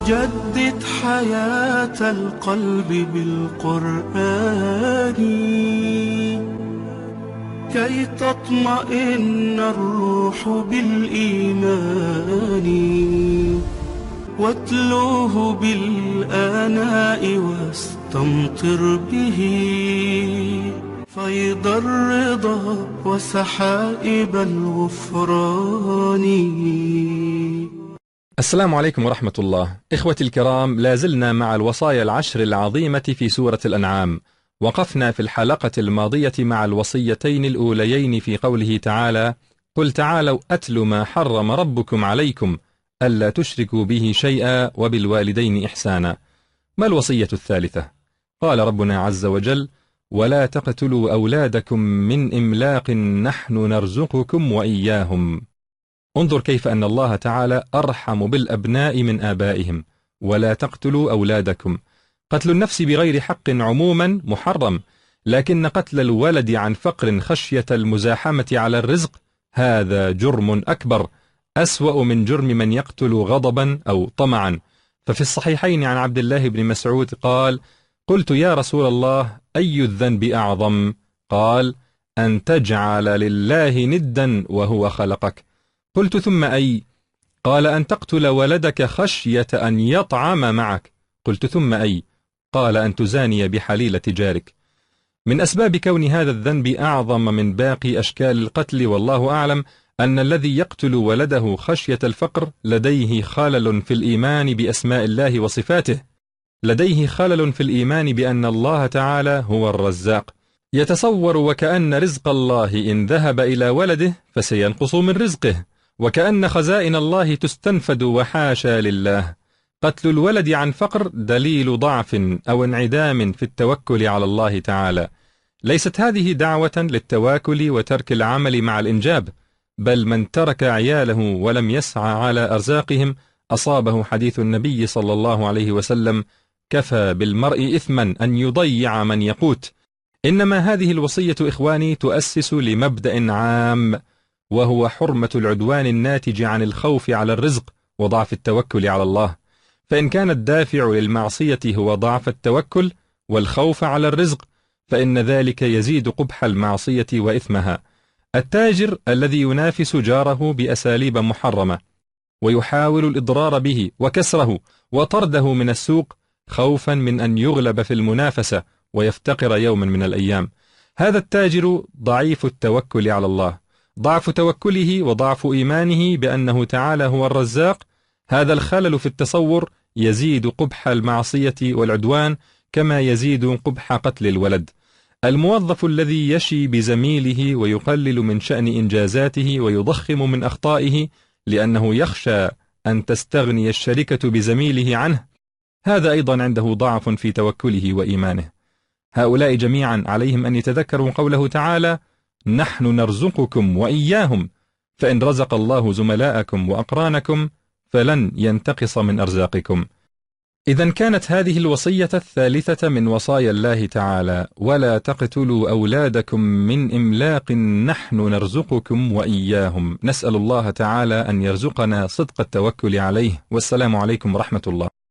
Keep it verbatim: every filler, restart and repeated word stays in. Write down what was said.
جدد حياة القلب بالقرآن كي تطمئن الروح بالإيمان، واتلوه بالآناء واستمطر به فيض الرضا وسحائب الغفران. السلام عليكم ورحمة الله. إخوتي الكرام، لازلنا مع الوصايا العشر العظيمة في سورة الأنعام. وقفنا في الحلقة الماضية مع الوصيتين الأوليين في قوله تعالى: قل تعالوا أتل ما حرم ربكم عليكم ألا تشركوا به شيئا وبالوالدين إحسانا. ما الوصية الثالثة؟ قال ربنا عز وجل: ولا تقتلوا أولادكم من إملاق نحن نرزقكم وإياهم. انظر كيف أن الله تعالى أرحم بالأبناء من آبائهم. ولا تقتلوا أولادكم. قتل النفس بغير حق عموما محرم، لكن قتل الولد عن فقر خشية المزاحمة على الرزق هذا جرم أكبر، أسوأ من جرم من يقتل غضبا أو طمعا. ففي الصحيحين عن عبد الله بن مسعود قال: قلت يا رسول الله أي الذنب أعظم؟ قال: أن تجعل لله ندا وهو خلقك. قلت ثم أي؟ قال: أن تقتل ولدك خشية أن يطعم معك. قلت ثم أي؟ قال: أن تزاني بحليلة جارك. من أسباب كون هذا الذنب أعظم من باقي أشكال القتل والله أعلم أن الذي يقتل ولده خشية الفقر لديه خلل في الإيمان بأسماء الله وصفاته، لديه خلل في الإيمان بأن الله تعالى هو الرزاق. يتصور وكأن رزق الله إن ذهب إلى ولده فسينقص من رزقه، وكأن خزائن الله تستنفد، وحاشا لله. قتل الولد عن فقر دليل ضعف أو انعدام في التوكل على الله تعالى. ليست هذه دعوة للتواكل وترك العمل مع الإنجاب، بل من ترك عياله ولم يسعى على أرزاقهم أصابه حديث النبي صلى الله عليه وسلم: كفى بالمرء إثما أن يضيع من يقوت. إنما هذه الوصية إخواني تؤسس لمبدأ عام، وهو حرمة العدوان الناتج عن الخوف على الرزق وضعف التوكل على الله. فإن كان الدافع للمعصية هو ضعف التوكل والخوف على الرزق، فإن ذلك يزيد قبح المعصية وإثمها. التاجر الذي ينافس جاره بأساليب محرمة ويحاول الإضرار به وكسره وطرده من السوق خوفا من أن يغلب في المنافسة ويفتقر يوما من الأيام، هذا التاجر ضعيف التوكل على الله. ضعف توكله وضعف إيمانه بأنه تعالى هو الرزاق، هذا الخلل في التصور يزيد قبح المعصية والعدوان كما يزيد قبح قتل الولد. الموظف الذي يشي بزميله ويقلل من شأن إنجازاته ويضخم من أخطائه لأنه يخشى أن تستغني الشركة بزميله عنه، هذا أيضا عنده ضعف في توكله وإيمانه. هؤلاء جميعا عليهم أن يتذكروا قوله تعالى: نحن نرزقكم وإياهم، فإن رزق الله زملاءكم وأقرانكم فلن ينتقص من أرزاقكم. إذا كانت هذه الوصية الثالثة من وصايا الله تعالى: ولا تقتلوا أولادكم من إملاق نحن نرزقكم وإياهم. نسأل الله تعالى أن يرزقنا صدق التوكل عليه. والسلام عليكم ورحمة الله.